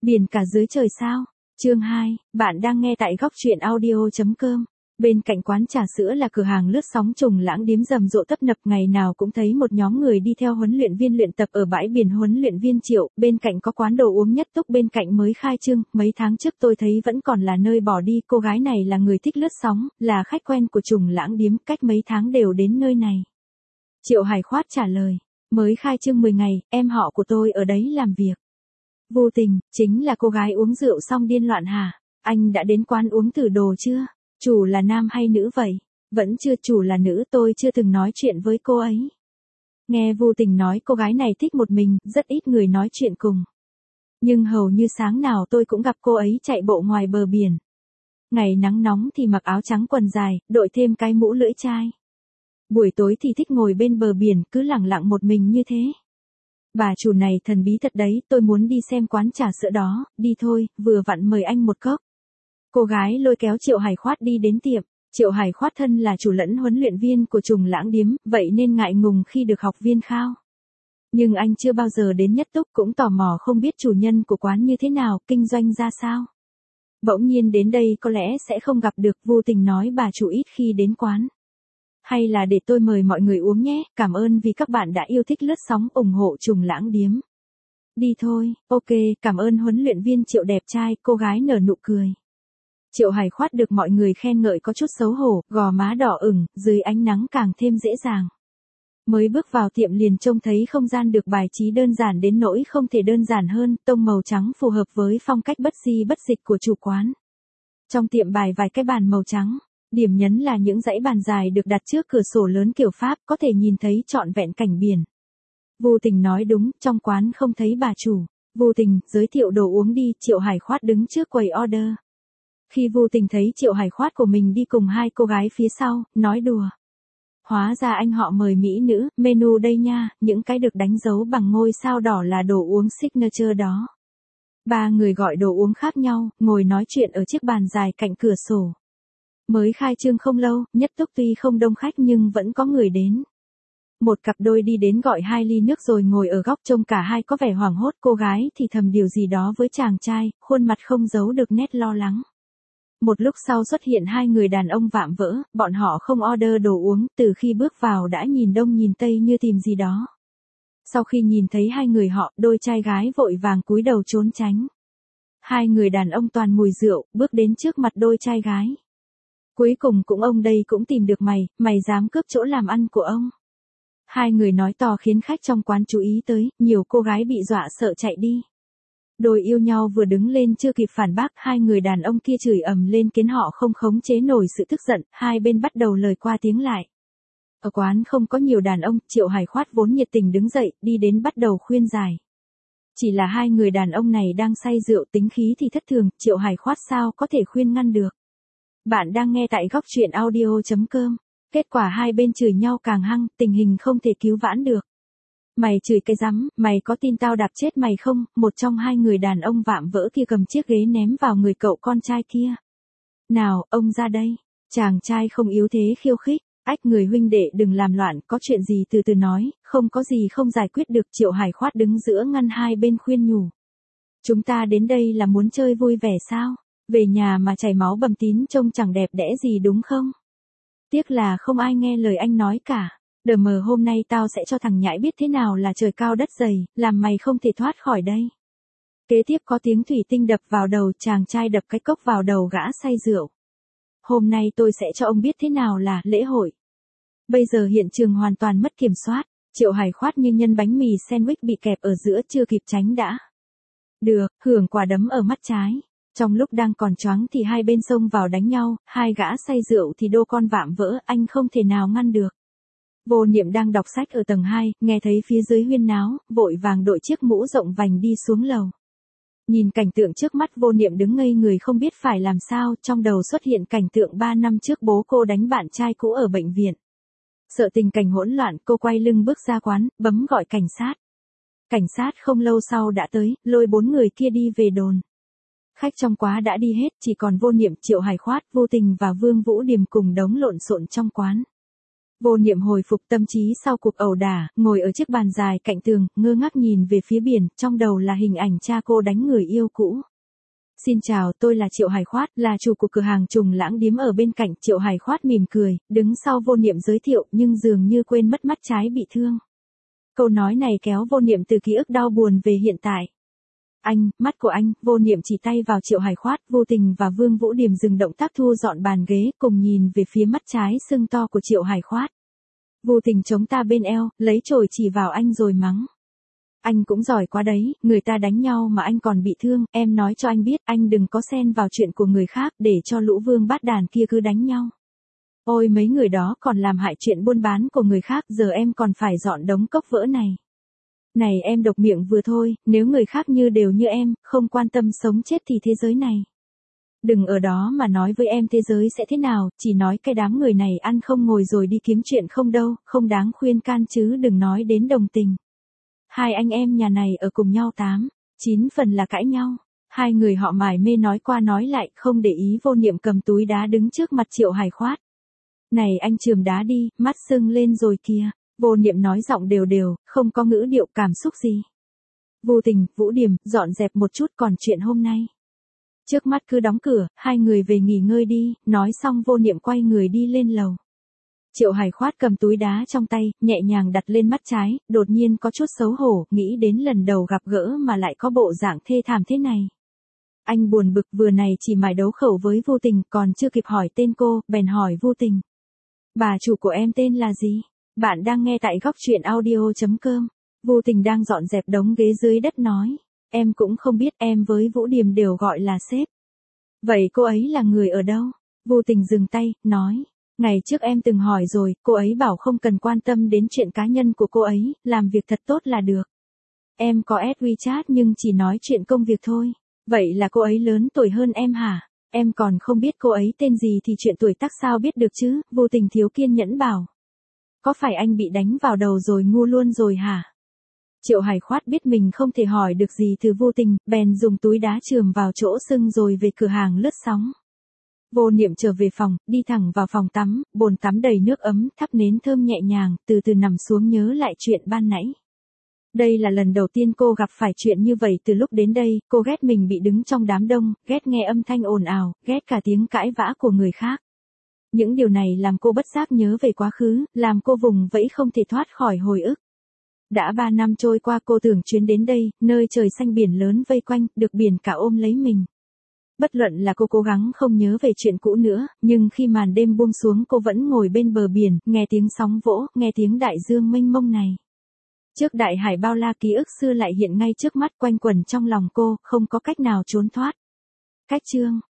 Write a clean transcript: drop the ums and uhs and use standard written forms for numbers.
Biển cả dưới trời sao? Chương 2, bạn đang nghe tại góc truyện audio.com. Bên cạnh quán trà sữa là cửa hàng lướt sóng Trùng Lãng điếm rầm rộ tấp nập, ngày nào cũng thấy một nhóm người đi theo huấn luyện viên luyện tập ở bãi biển huấn luyện viên Triệu, bên cạnh có quán đồ uống Nhất Túc bên cạnh mới khai trương, mấy tháng trước tôi thấy vẫn còn là nơi bỏ đi, cô gái này là người thích lướt sóng, là khách quen của Trùng Lãng điếm, cách mấy tháng đều đến nơi này. Triệu Hải Khoát trả lời, mới khai trương 10 ngày, em họ của tôi ở đấy làm việc. Vô Tình, chính là cô gái uống rượu xong điên loạn hả? Anh đã đến quán uống thử đồ chưa? Chủ là nam hay nữ vậy? Vẫn chưa, chủ là nữ, tôi chưa từng nói chuyện với cô ấy. Nghe Vô Tình nói cô gái này thích một mình, rất ít người nói chuyện cùng. Nhưng hầu như sáng nào tôi cũng gặp cô ấy chạy bộ ngoài bờ biển. Ngày nắng nóng thì mặc áo trắng quần dài, đội thêm cái mũ lưỡi chai. Buổi tối thì thích ngồi bên bờ biển, cứ lẳng lặng một mình như thế. Bà chủ này thần bí thật đấy, tôi muốn đi xem quán trà sữa đó, đi thôi, vừa vặn mời anh một cốc. Cô gái lôi kéo Triệu Hải Khoát đi đến tiệm. Triệu Hải Khoát thân là chủ lẫn huấn luyện viên của Trùng Lãng điếm, vậy nên ngại ngùng khi được học viên khao. Nhưng anh chưa bao giờ đến Nhất Túc, cũng tò mò không biết chủ nhân của quán như thế nào, kinh doanh ra sao. Bỗng nhiên đến đây có lẽ sẽ không gặp được, Vô Tình nói bà chủ ít khi đến quán. Hay là để tôi mời mọi người uống nhé, cảm ơn vì các bạn đã yêu thích lướt sóng ủng hộ Trùng Lãng điếm. Đi thôi, ok, cảm ơn huấn luyện viên Triệu đẹp trai, cô gái nở nụ cười. Triệu Hải Khoát được mọi người khen ngợi có chút xấu hổ, gò má đỏ ửng, dưới ánh nắng càng thêm dễ dàng. Mới bước vào tiệm liền trông thấy không gian được bài trí đơn giản đến nỗi không thể đơn giản hơn, tông màu trắng phù hợp với phong cách bất di bất dịch của chủ quán. Trong tiệm bày vài cái bàn màu trắng. Điểm nhấn là những dãy bàn dài được đặt trước cửa sổ lớn kiểu Pháp, có thể nhìn thấy trọn vẹn cảnh biển. Vô Tình nói đúng, trong quán không thấy bà chủ. Vô Tình, giới thiệu đồ uống đi, Triệu Hải Khoát đứng trước quầy order. Khi Vô Tình thấy Triệu Hải Khoát của mình đi cùng hai cô gái phía sau, nói đùa. Hóa ra anh họ mời mỹ nữ, menu đây nha, những cái được đánh dấu bằng ngôi sao đỏ là đồ uống signature đó. Ba người gọi đồ uống khác nhau, ngồi nói chuyện ở chiếc bàn dài cạnh cửa sổ. Mới khai trương không lâu, Nhất Túc tuy không đông khách nhưng vẫn có người đến. Một cặp đôi đi đến gọi 2 ly nước rồi ngồi ở góc, trông cả hai có vẻ hoảng hốt, cô gái thì thầm điều gì đó với chàng trai, khuôn mặt không giấu được nét lo lắng. Một lúc sau xuất hiện hai người đàn ông vạm vỡ, bọn họ không order đồ uống, từ khi bước vào đã nhìn đông nhìn tây như tìm gì đó. Sau khi nhìn thấy hai người họ, đôi trai gái vội vàng cúi đầu trốn tránh. Hai người đàn ông toàn mùi rượu, bước đến trước mặt đôi trai gái. Cuối cùng cũng ông đây cũng tìm được mày dám cướp chỗ làm ăn của ông. Hai người nói to khiến khách trong quán chú ý tới, nhiều cô gái bị dọa sợ chạy đi. Đôi yêu nhau vừa đứng lên chưa kịp phản bác, hai người đàn ông kia chửi ầm lên khiến họ không khống chế nổi sự tức giận, hai bên bắt đầu lời qua tiếng lại. Ở quán không có nhiều đàn ông, Triệu Hải Khoát vốn nhiệt tình đứng dậy, đi đến bắt đầu khuyên giải. Chỉ là hai người đàn ông này đang say rượu, tính khí thì thất thường, Triệu Hải Khoát sao có thể khuyên ngăn được. Bạn đang nghe tại góc truyện audio.com. Kết quả hai bên chửi nhau càng hăng, tình hình không thể cứu vãn được. Mày chửi cái rắm, mày có tin tao đạp chết mày không? Một trong hai người đàn ông vạm vỡ kia cầm chiếc ghế ném vào người cậu con trai kia. Nào, ông ra đây. Chàng trai không yếu thế khiêu khích. Ách, người huynh đệ đừng làm loạn, có chuyện gì từ từ nói, không có gì không giải quyết được. Triệu Hải Khoát đứng giữa ngăn hai bên khuyên nhủ. Chúng ta đến đây là muốn chơi vui vẻ sao? Về nhà mà chảy máu bầm tím trông chẳng đẹp đẽ gì đúng không? Tiếc là không ai nghe lời anh nói cả. Đờ mờ, hôm nay tao sẽ cho thằng nhãi biết thế nào là trời cao đất dày, làm mày không thể thoát khỏi đây. Kế tiếp có tiếng thủy tinh đập vào đầu, chàng trai đập cái cốc vào đầu gã say rượu. Hôm nay tôi sẽ cho ông biết thế nào là lễ hội. Bây giờ hiện trường hoàn toàn mất kiểm soát, Triệu Hải Khoát như nhân bánh mì sandwich bị kẹp ở giữa, chưa kịp tránh đã. Được, hưởng quả đấm ở mắt trái. Trong lúc đang còn choáng thì hai bên xông vào đánh nhau, hai gã say rượu thì đô con vạm vỡ, anh không thể nào ngăn được. Vô Niệm đang đọc sách ở tầng 2, nghe thấy phía dưới huyên náo, vội vàng đội chiếc mũ rộng vành đi xuống lầu. Nhìn cảnh tượng trước mắt, Vô Niệm đứng ngây người không biết phải làm sao, trong đầu xuất hiện cảnh tượng 3 năm trước bố cô đánh bạn trai cũ ở bệnh viện. Sợ tình cảnh hỗn loạn, cô quay lưng bước ra quán, bấm gọi cảnh sát. Cảnh sát không lâu sau đã tới, lôi 4 người kia đi về đồn. Khách trong quán đã đi hết, chỉ còn Vô Niệm, Triệu Hải Khoát, Vô Tình và Vương Vũ Điềm cùng đống lộn xộn trong quán. Vô Niệm hồi phục tâm trí sau cuộc ẩu đả, ngồi ở chiếc bàn dài cạnh tường, ngơ ngác nhìn về phía biển, trong đầu là hình ảnh cha cô đánh người yêu cũ. Xin chào, tôi là Triệu Hải Khoát, là chủ của cửa hàng Trùng Lãng Điếm ở bên cạnh. Triệu Hải Khoát mỉm cười, đứng sau Vô Niệm giới thiệu, nhưng dường như quên mất mắt trái bị thương. Câu nói này kéo Vô Niệm từ ký ức đau buồn về hiện tại. Anh, mắt của anh. Vô Niệm chỉ tay vào Triệu Hải Khoát. Vô Tình và Vương Vũ Điềm dừng động tác thu dọn bàn ghế, cùng nhìn về phía mắt trái sưng to của Triệu Hải Khoát. Vô Tình chống ta bên eo, lấy chổi chỉ vào anh rồi mắng. Anh cũng giỏi quá đấy, người ta đánh nhau mà anh còn bị thương, em nói cho anh biết, anh đừng có xen vào chuyện của người khác để cho lũ vương bát đàn kia cứ đánh nhau. Ôi mấy người đó còn làm hại chuyện buôn bán của người khác, giờ em còn phải dọn đống cốc vỡ này. Này em độc miệng vừa thôi, nếu người khác đều như em, không quan tâm sống chết thì thế giới này. Đừng ở đó mà nói với em thế giới sẽ thế nào, chỉ nói cái đám người này ăn không ngồi rồi đi kiếm chuyện không đâu, không đáng khuyên can chứ đừng nói đến đồng tình. Hai anh em nhà này ở cùng nhau 8-9 phần là cãi nhau. Hai người họ mải mê nói qua nói lại, không để ý Vô Niệm cầm túi đá đứng trước mặt Triệu Hải Khoát. Này anh chườm đá đi, mắt sưng lên rồi kìa. Vô Niệm nói giọng đều đều, không có ngữ điệu cảm xúc gì. Vô Tình, Vũ Điềm, dọn dẹp một chút còn chuyện hôm nay. Trước mắt cứ đóng cửa, hai người về nghỉ ngơi đi, nói xong Vô Niệm quay người đi lên lầu. Triệu Hải Khoát cầm túi đá trong tay, nhẹ nhàng đặt lên mắt trái, đột nhiên có chút xấu hổ, nghĩ đến lần đầu gặp gỡ mà lại có bộ dạng thê thảm thế này. Anh buồn bực, vừa này chỉ mải đấu khẩu với Vô Tình, còn chưa kịp hỏi tên cô, bèn hỏi Vô Tình. Bà chủ của em tên là gì? Bạn đang nghe tại góc truyện audio.com. Vô Tình đang dọn dẹp đống ghế dưới đất nói. Em cũng không biết, em với Vũ Điềm đều gọi là sếp. Vậy cô ấy là người ở đâu? Vô Tình dừng tay, nói. Ngày trước em từng hỏi rồi, cô ấy bảo không cần quan tâm đến chuyện cá nhân của cô ấy, làm việc thật tốt là được. Em có add WeChat nhưng chỉ nói chuyện công việc thôi. Vậy là cô ấy lớn tuổi hơn em hả? Em còn không biết cô ấy tên gì thì chuyện tuổi tác sao biết được chứ? Vô Tình thiếu kiên nhẫn bảo. Có phải anh bị đánh vào đầu rồi ngu luôn rồi hả? Triệu Hải Khoát biết mình không thể hỏi được gì từ Vô Tình, bèn dùng túi đá chườm vào chỗ sưng rồi về cửa hàng lướt sóng. Vô Niệm trở về phòng, đi thẳng vào phòng tắm, bồn tắm đầy nước ấm, thắp nến thơm nhẹ nhàng, từ từ nằm xuống nhớ lại chuyện ban nãy. Đây là lần đầu tiên cô gặp phải chuyện như vậy. Từ lúc đến đây, cô ghét mình bị đứng trong đám đông, ghét nghe âm thanh ồn ào, ghét cả tiếng cãi vã của người khác. Những điều này làm cô bất giác nhớ về quá khứ, làm cô vùng vẫy không thể thoát khỏi hồi ức. Đã 3 năm trôi qua cô tưởng chuyến đến đây, nơi trời xanh biển lớn vây quanh, được biển cả ôm lấy mình. Bất luận là cô cố gắng không nhớ về chuyện cũ nữa, nhưng khi màn đêm buông xuống cô vẫn ngồi bên bờ biển, nghe tiếng sóng vỗ, nghe tiếng đại dương mênh mông này. Trước đại hải bao la ký ức xưa lại hiện ngay trước mắt quanh quẩn trong lòng cô, không có cách nào trốn thoát. Cách chương